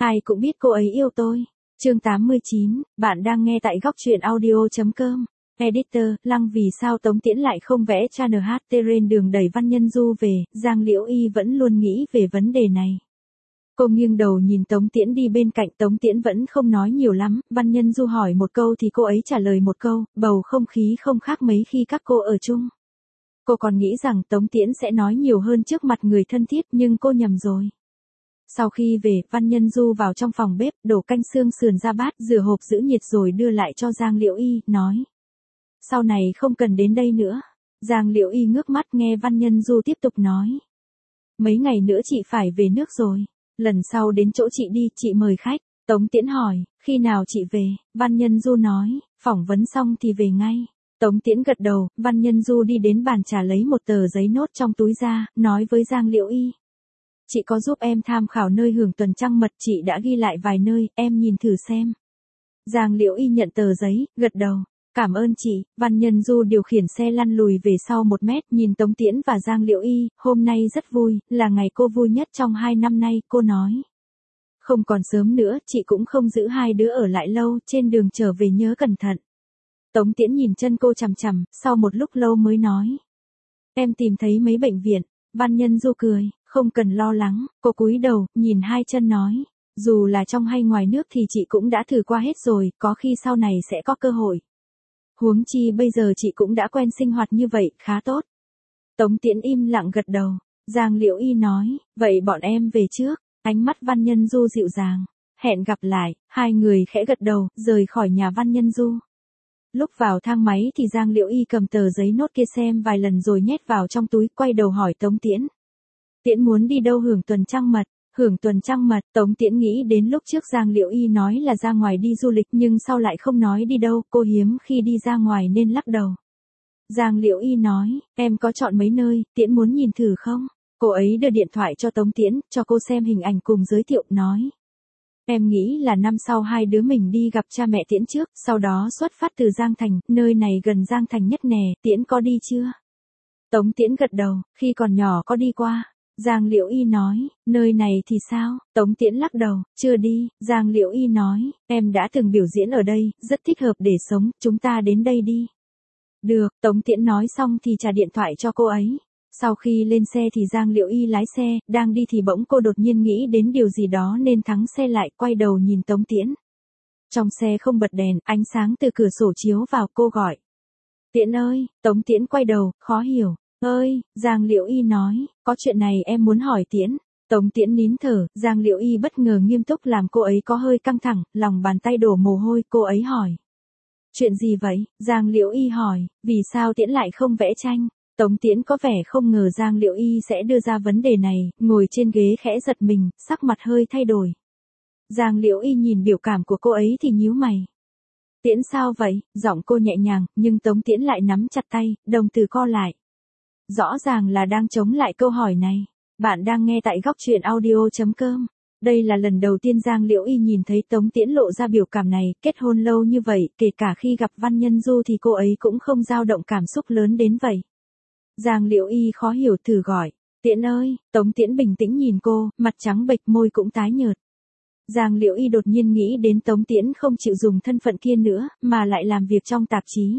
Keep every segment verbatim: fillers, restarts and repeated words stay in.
Ai cũng biết cô ấy yêu tôi. Chương tám mươi chín, bạn đang nghe tại góc truyện audio.com. Editor, Lăng vì sao Tống Tiễn lại không vẽ cha en hát tê trên đường đẩy Văn Nhân Du về, Giang Liễu Y vẫn luôn nghĩ về vấn đề này. Cô nghiêng đầu nhìn Tống Tiễn đi bên cạnh, Tống Tiễn vẫn không nói nhiều lắm, Văn Nhân Du hỏi một câu thì cô ấy trả lời một câu, bầu không khí không khác mấy khi các cô ở chung. Cô còn nghĩ rằng Tống Tiễn sẽ nói nhiều hơn trước mặt người thân thiết nhưng cô nhầm rồi. Sau khi về, Văn Nhân Du vào trong phòng bếp, đổ canh xương sườn ra bát, rửa hộp giữ nhiệt rồi đưa lại cho Giang Liễu Y, nói. Sau này không cần đến đây nữa. Giang Liễu Y ngước mắt nghe Văn Nhân Du tiếp tục nói. Mấy ngày nữa chị phải về nước rồi. Lần sau đến chỗ chị đi, chị mời khách. Tống Tiễn hỏi, khi nào chị về? Văn Nhân Du nói, phỏng vấn xong thì về ngay. Tống Tiễn gật đầu, Văn Nhân Du đi đến bàn trà lấy một tờ giấy nốt trong túi ra, nói với Giang Liễu Y. Chị có giúp em tham khảo nơi hưởng tuần trăng mật, chị đã ghi lại vài nơi, em nhìn thử xem. Giang Liễu Y nhận tờ giấy, gật đầu. Cảm ơn chị. Văn Nhân Du điều khiển xe lăn lùi về sau một mét, nhìn Tống Tiễn và Giang Liễu Y, hôm nay rất vui, là ngày cô vui nhất trong hai năm nay, cô nói. Không còn sớm nữa, chị cũng không giữ hai đứa ở lại lâu, trên đường trở về nhớ cẩn thận. Tống Tiễn nhìn chân cô chằm chằm, sau một lúc lâu mới nói. Em tìm thấy mấy bệnh viện. Văn Nhân Du cười, không cần lo lắng, cô cúi đầu, nhìn hai chân nói. Dù là trong hay ngoài nước thì chị cũng đã thử qua hết rồi, có khi sau này sẽ có cơ hội. Huống chi bây giờ chị cũng đã quen sinh hoạt như vậy, khá tốt. Tống Tiễn im lặng gật đầu. Giang Liễu Y nói, vậy bọn em về trước. Ánh mắt Văn Nhân Du dịu dàng. Hẹn gặp lại, hai người khẽ gật đầu, rời khỏi nhà Văn Nhân Du. Lúc vào thang máy thì Giang Liễu Y cầm tờ giấy nốt kia xem vài lần rồi nhét vào trong túi, quay đầu hỏi Tống Tiễn. Tiễn muốn đi đâu hưởng tuần trăng mật? Hưởng tuần trăng mật, Tống Tiễn nghĩ đến lúc trước Giang Liễu Y nói là ra ngoài đi du lịch nhưng sau lại không nói đi đâu, cô hiếm khi đi ra ngoài nên lắc đầu. Giang Liễu Y nói, em có chọn mấy nơi, Tiễn muốn nhìn thử không? Cô ấy đưa điện thoại cho Tống Tiễn, cho cô xem hình ảnh cùng giới thiệu, nói. Em nghĩ là năm sau hai đứa mình đi gặp cha mẹ Tiễn trước, sau đó xuất phát từ Giang Thành, nơi này gần Giang Thành nhất nè, Tiễn có đi chưa? Tống Tiễn gật đầu, khi còn nhỏ có đi qua. Giang Liễu Y nói, nơi này thì sao? Tống Tiễn lắc đầu, chưa đi. Giang Liễu Y nói, em đã từng biểu diễn ở đây, rất thích hợp để sống, chúng ta đến đây đi. Được, Tống Tiễn nói xong thì trả điện thoại cho cô ấy. Sau khi lên xe thì Giang Liễu Y lái xe, đang đi thì bỗng cô đột nhiên nghĩ đến điều gì đó nên thắng xe lại, quay đầu nhìn Tống Tiễn. Trong xe không bật đèn, ánh sáng từ cửa sổ chiếu vào, cô gọi. Tiễn ơi, Tống Tiễn quay đầu, khó hiểu. Ơi, Giang Liễu Y nói, có chuyện này em muốn hỏi Tiễn. Tống Tiễn nín thở, Giang Liễu Y bất ngờ nghiêm túc làm cô ấy có hơi căng thẳng, lòng bàn tay đổ mồ hôi, cô ấy hỏi. Chuyện gì vậy? Giang Liễu Y hỏi, vì sao Tiễn lại không vẽ tranh? Tống Tiễn có vẻ không ngờ Giang Liễu Y sẽ đưa ra vấn đề này, ngồi trên ghế khẽ giật mình, sắc mặt hơi thay đổi. Giang Liễu Y nhìn biểu cảm của cô ấy thì nhíu mày. Tiễn sao vậy? Giọng cô nhẹ nhàng, nhưng Tống Tiễn lại nắm chặt tay, đồng tử co lại. Rõ ràng là đang chống lại câu hỏi này. Bạn đang nghe tại góc truyện audio.com. Đây là lần đầu tiên Giang Liễu Y nhìn thấy Tống Tiễn lộ ra biểu cảm này, kết hôn lâu như vậy, kể cả khi gặp Văn Nhân Du thì cô ấy cũng không dao động cảm xúc lớn đến vậy. Giang Liễu Y khó hiểu, thử gọi. Tiễn ơi, Tống Tiễn bình tĩnh nhìn cô, mặt trắng bệch, môi cũng tái nhợt. Giang Liễu Y đột nhiên nghĩ đến Tống Tiễn không chịu dùng thân phận kia nữa, mà lại làm việc trong tạp chí.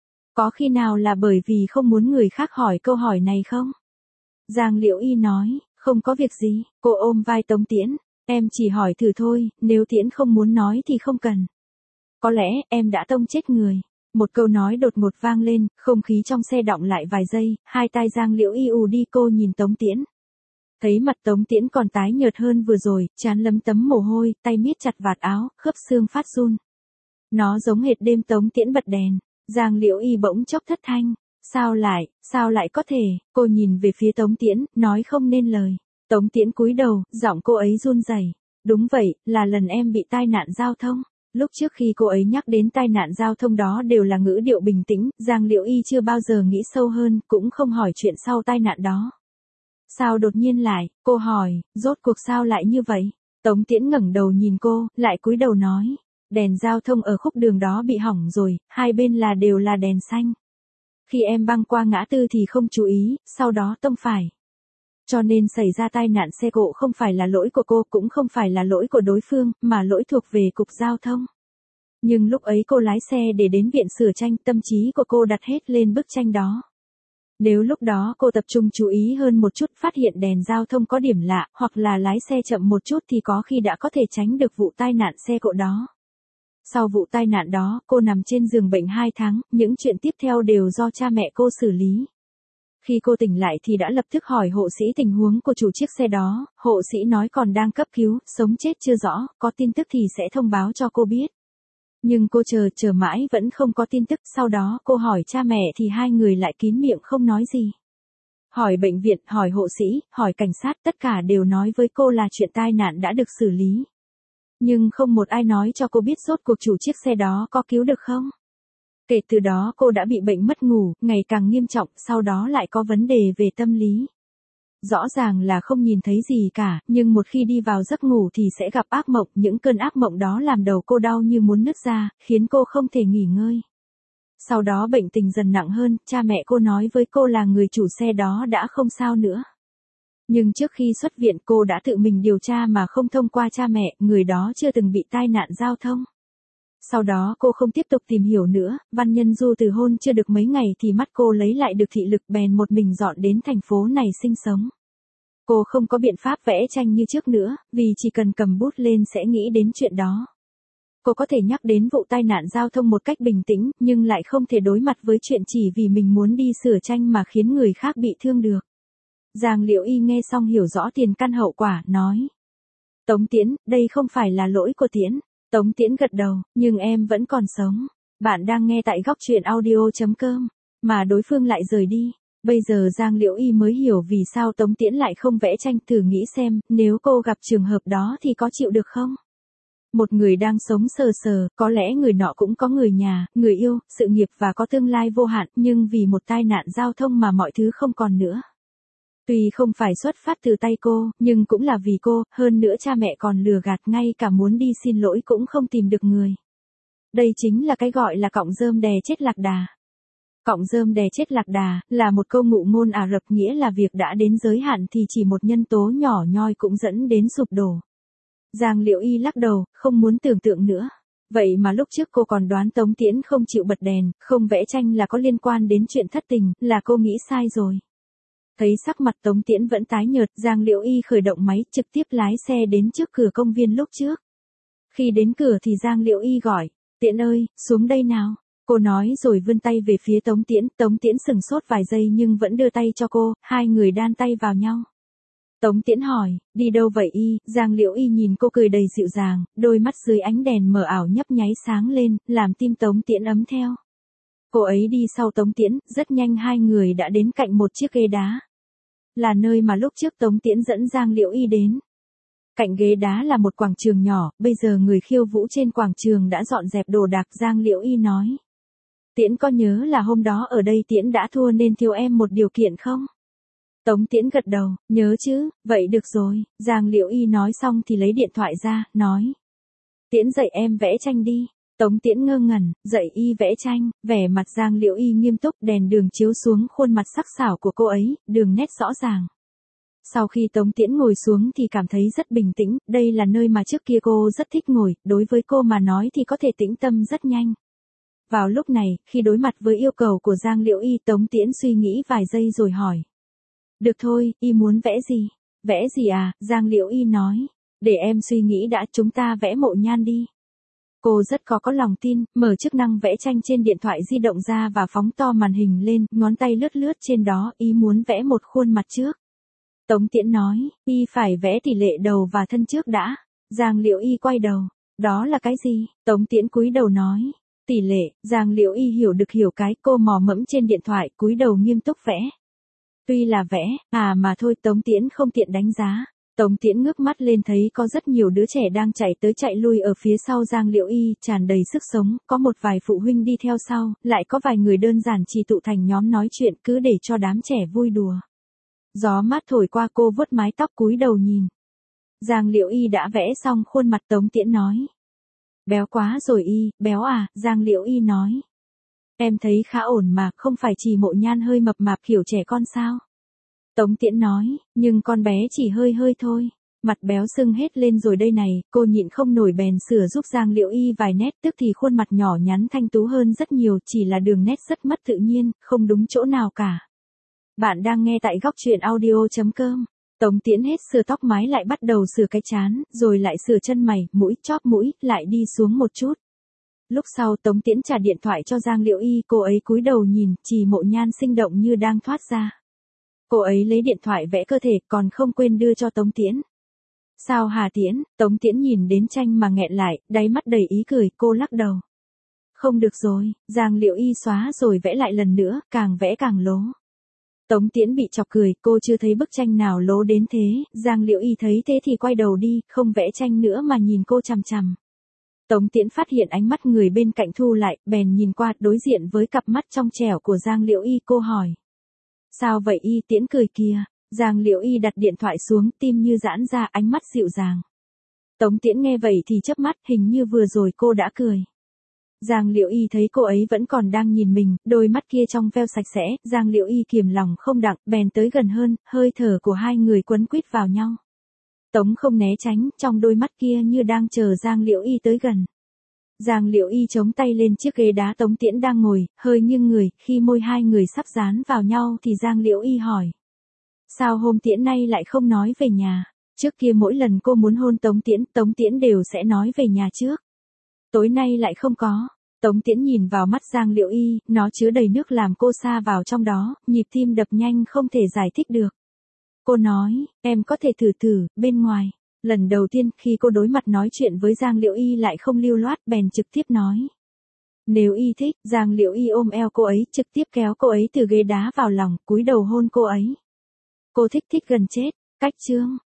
Có khi nào là bởi vì không muốn người khác hỏi câu hỏi này không? Giang Liễu Y nói, không có việc gì. Cô ôm vai Tống Tiễn, em chỉ hỏi thử thôi, nếu Tiễn không muốn nói thì không cần. Có lẽ em đã tông chết người. Một câu nói đột ngột vang lên, không khí trong xe đọng lại vài giây, hai tai Giang Liễu Y ù đi, cô nhìn Tống Tiễn. Thấy mặt Tống Tiễn còn tái nhợt hơn vừa rồi, trán lấm tấm mồ hôi, tay miết chặt vạt áo, khớp xương phát run. Nó giống hệt đêm Tống Tiễn bật đèn. Giang Liễu Y bỗng chốc thất thanh. Sao lại, sao lại có thể? Cô nhìn về phía Tống Tiễn, nói không nên lời. Tống Tiễn cúi đầu, giọng cô ấy run rẩy. Đúng vậy, là lần em bị tai nạn giao thông. Lúc trước khi cô ấy nhắc đến tai nạn giao thông đó đều là ngữ điệu bình tĩnh, Giang Liễu Y chưa bao giờ nghĩ sâu hơn, cũng không hỏi chuyện sau tai nạn đó. Sao đột nhiên lại? Cô hỏi, rốt cuộc sao lại như vậy? Tống Tiễn ngẩng đầu nhìn cô, lại cúi đầu nói. Đèn giao thông ở khúc đường đó bị hỏng rồi, hai bên là đều là đèn xanh. Khi em băng qua ngã tư thì không chú ý, sau đó tông phải. Cho nên xảy ra tai nạn xe cộ không phải là lỗi của cô, cũng không phải là lỗi của đối phương, mà lỗi thuộc về cục giao thông. Nhưng lúc ấy cô lái xe để đến viện sửa tranh, tâm trí của cô đặt hết lên bức tranh đó. Nếu lúc đó cô tập trung chú ý hơn một chút, phát hiện đèn giao thông có điểm lạ, hoặc là lái xe chậm một chút thì có khi đã có thể tránh được vụ tai nạn xe cộ đó. Sau vụ tai nạn đó, cô nằm trên giường bệnh hai tháng, những chuyện tiếp theo đều do cha mẹ cô xử lý. Khi cô tỉnh lại thì đã lập tức hỏi hộ sĩ tình huống của chủ chiếc xe đó, hộ sĩ nói còn đang cấp cứu, sống chết chưa rõ, có tin tức thì sẽ thông báo cho cô biết. Nhưng cô chờ, chờ mãi vẫn không có tin tức, sau đó cô hỏi cha mẹ thì hai người lại kín miệng không nói gì. Hỏi bệnh viện, hỏi hộ sĩ, hỏi cảnh sát, tất cả đều nói với cô là chuyện tai nạn đã được xử lý. Nhưng không một ai nói cho cô biết rốt cuộc chủ chiếc xe đó có cứu được không. Kể từ đó cô đã bị bệnh mất ngủ, ngày càng nghiêm trọng, sau đó lại có vấn đề về tâm lý. Rõ ràng là không nhìn thấy gì cả, nhưng một khi đi vào giấc ngủ thì sẽ gặp ác mộng, những cơn ác mộng đó làm đầu cô đau như muốn nứt ra, khiến cô không thể nghỉ ngơi. Sau đó bệnh tình dần nặng hơn, cha mẹ cô nói với cô là người chủ xe đó đã không sao nữa. Nhưng trước khi xuất viện cô đã tự mình điều tra mà không thông qua cha mẹ, người đó chưa từng bị tai nạn giao thông. Sau đó cô không tiếp tục tìm hiểu nữa, Văn Nhân Du từ hôn chưa được mấy ngày thì mắt cô lấy lại được thị lực, bèn một mình dọn đến thành phố này sinh sống. Cô không có biện pháp vẽ tranh như trước nữa, vì chỉ cần cầm bút lên sẽ nghĩ đến chuyện đó. Cô có thể nhắc đến vụ tai nạn giao thông một cách bình tĩnh, nhưng lại không thể đối mặt với chuyện chỉ vì mình muốn đi sửa tranh mà khiến người khác bị thương được. Giang Liễu Y nghe xong hiểu rõ tiền căn hậu quả, nói. Tống Tiễn, đây không phải là lỗi của Tiễn. Tống Tiễn gật đầu, nhưng em vẫn còn sống. Bạn đang nghe tại góc truyện audio.com, mà đối phương lại rời đi. Bây giờ Giang Liễu Y mới hiểu vì sao Tống Tiễn lại không vẽ tranh, thử nghĩ xem, nếu cô gặp trường hợp đó thì có chịu được không? Một người đang sống sờ sờ, có lẽ người nọ cũng có người nhà, người yêu, sự nghiệp và có tương lai vô hạn, nhưng vì một tai nạn giao thông mà mọi thứ không còn nữa. Tuy không phải xuất phát từ tay cô, nhưng cũng là vì cô, hơn nữa cha mẹ còn lừa gạt, ngay cả muốn đi xin lỗi cũng không tìm được người. Đây chính là cái gọi là cọng rơm đè chết lạc đà. Cọng rơm đè chết lạc đà, là một câu ngụ ngôn Ả Rập nghĩa là việc đã đến giới hạn thì chỉ một nhân tố nhỏ nhoi cũng dẫn đến sụp đổ. Giang Liễu Y lắc đầu, không muốn tưởng tượng nữa. Vậy mà lúc trước cô còn đoán Tống Tiễn không chịu bật đèn, không vẽ tranh là có liên quan đến chuyện thất tình, là cô nghĩ sai rồi. Thấy sắc mặt Tống Tiễn vẫn tái nhợt, Giang Liễu Y khởi động máy, trực tiếp lái xe đến trước cửa công viên lúc trước. Khi đến cửa thì Giang Liễu Y gọi, Tiễn ơi, xuống đây nào. Cô nói rồi vươn tay về phía Tống Tiễn, Tống Tiễn sừng sốt vài giây nhưng vẫn đưa tay cho cô, hai người đan tay vào nhau. Tống Tiễn hỏi, đi đâu vậy Y? Giang Liễu Y nhìn cô cười đầy dịu dàng, đôi mắt dưới ánh đèn mờ ảo nhấp nháy sáng lên, làm tim Tống Tiễn ấm theo. Cô ấy đi sau Tống Tiễn, rất nhanh hai người đã đến cạnh một chiếc ghế đá. Là nơi mà lúc trước Tống Tiễn dẫn Giang Liễu Y đến. Cạnh ghế đá là một quảng trường nhỏ, bây giờ người khiêu vũ trên quảng trường đã dọn dẹp đồ đạc. Giang Liễu Y nói. Tiễn có nhớ là hôm đó ở đây Tiễn đã thua nên thiếu em một điều kiện không? Tống Tiễn gật đầu, nhớ chứ, vậy được rồi. Giang Liễu Y nói xong thì lấy điện thoại ra, nói. Tiễn dạy em vẽ tranh đi. Tống Tiễn ngơ ngẩn, dạy Y vẽ tranh, vẻ mặt Giang Liễu Y nghiêm túc, đèn đường chiếu xuống khuôn mặt sắc sảo của cô ấy, đường nét rõ ràng. Sau khi Tống Tiễn ngồi xuống thì cảm thấy rất bình tĩnh, đây là nơi mà trước kia cô rất thích ngồi, đối với cô mà nói thì có thể tĩnh tâm rất nhanh. Vào lúc này, khi đối mặt với yêu cầu của Giang Liễu Y, Tống Tiễn suy nghĩ vài giây rồi hỏi. Được thôi, Y muốn vẽ gì? Vẽ gì à? Giang Liễu Y nói. Để em suy nghĩ đã, chúng ta vẽ mộ nhan đi. Cô rất có có lòng tin, mở chức năng vẽ tranh trên điện thoại di động ra và phóng to màn hình lên, ngón tay lướt lướt trên đó, Y muốn vẽ một khuôn mặt trước. Tống Tiễn nói, Y phải vẽ tỷ lệ đầu và thân trước đã. Giang Liễu Y quay đầu. Đó là cái gì? Tống Tiễn cúi đầu nói. Tỷ lệ. Giang Liễu Y hiểu được hiểu cái, cô mò mẫm trên điện thoại, cúi đầu nghiêm túc vẽ. Tuy là vẽ, à mà thôi, Tống Tiễn không tiện đánh giá. Tống Tiễn ngước mắt lên thấy có rất nhiều đứa trẻ đang chạy tới chạy lui ở phía sau Giang Liễu Y, tràn đầy sức sống, có một vài phụ huynh đi theo sau, lại có vài người đơn giản chỉ tụ thành nhóm nói chuyện, cứ để cho đám trẻ vui đùa. Gió mát thổi qua, cô vuốt mái tóc cúi đầu nhìn. Giang Liễu Y đã vẽ xong khuôn mặt. Tống Tiễn nói. Béo quá rồi Y, béo à? Giang Liễu Y nói. Em thấy khá ổn mà, không phải chỉ mộ nhan hơi mập mạp kiểu trẻ con sao? Tống Tiễn nói, nhưng con bé chỉ hơi hơi thôi. Mặt béo sưng hết lên rồi đây này, cô nhịn không nổi bèn sửa giúp Giang Liễu Y vài nét, tức thì khuôn mặt nhỏ nhắn thanh tú hơn rất nhiều, chỉ là đường nét rất mất tự nhiên, không đúng chỗ nào cả. Bạn đang nghe tại góc truyện audio chấm com. Tống Tiễn hết sửa tóc mái lại bắt đầu sửa cái trán, rồi lại sửa chân mày, mũi, chóp mũi, lại đi xuống một chút. Lúc sau Tống Tiễn trả điện thoại cho Giang Liễu Y, cô ấy cúi đầu nhìn, Trì Mộ Nhan sinh động như đang thoát ra. Cô ấy lấy điện thoại vẽ cơ thể, còn không quên đưa cho Tống Tiễn. Sao Hà Tiễn? Tống Tiễn nhìn đến tranh mà nghẹn lại, đáy mắt đầy ý cười, cô lắc đầu. Không được rồi, Giang Liễu Y xóa rồi vẽ lại lần nữa, càng vẽ càng lố. Tống Tiễn bị chọc cười, cô chưa thấy bức tranh nào lố đến thế, Giang Liễu Y thấy thế thì quay đầu đi, không vẽ tranh nữa mà nhìn cô chằm chằm. Tống Tiễn phát hiện ánh mắt người bên cạnh thu lại, bèn nhìn qua, đối diện với cặp mắt trong trẻo của Giang Liễu Y, cô hỏi. Sao vậy Y? Tiễn cười kìa. Giang Liễu Y đặt điện thoại xuống, tim như giãn ra, ánh mắt dịu dàng. Tống Tiễn nghe vậy thì chớp mắt, hình như vừa rồi cô đã cười. Giang Liễu Y thấy cô ấy vẫn còn đang nhìn mình, đôi mắt kia trong veo sạch sẽ, Giang Liễu Y kiềm lòng không đặng, bèn tới gần hơn, hơi thở của hai người quấn quýt vào nhau. Tống không né tránh, trong đôi mắt kia như đang chờ Giang Liễu Y tới gần. Giang Liễu Y chống tay lên chiếc ghế đá Tống Tiễn đang ngồi, hơi nghiêng người, khi môi hai người sắp dán vào nhau thì Giang Liễu Y hỏi. Sao hôm Tiễn nay lại không nói về nhà? Trước kia mỗi lần cô muốn hôn Tống Tiễn, Tống Tiễn đều sẽ nói về nhà trước. Tối nay lại không có. Tống Tiễn nhìn vào mắt Giang Liễu Y, nó chứa đầy nước làm cô sa vào trong đó, nhịp tim đập nhanh không thể giải thích được. Cô nói, em có thể thử thử, bên ngoài. Lần đầu tiên khi cô đối mặt nói chuyện với Giang Liễu Y lại không lưu loát, bèn trực tiếp nói. Nếu Y thích, Giang Liễu Y ôm eo cô ấy, trực tiếp kéo cô ấy từ ghế đá vào lòng, cúi đầu hôn cô ấy. Cô thích thích gần chết, cách chương.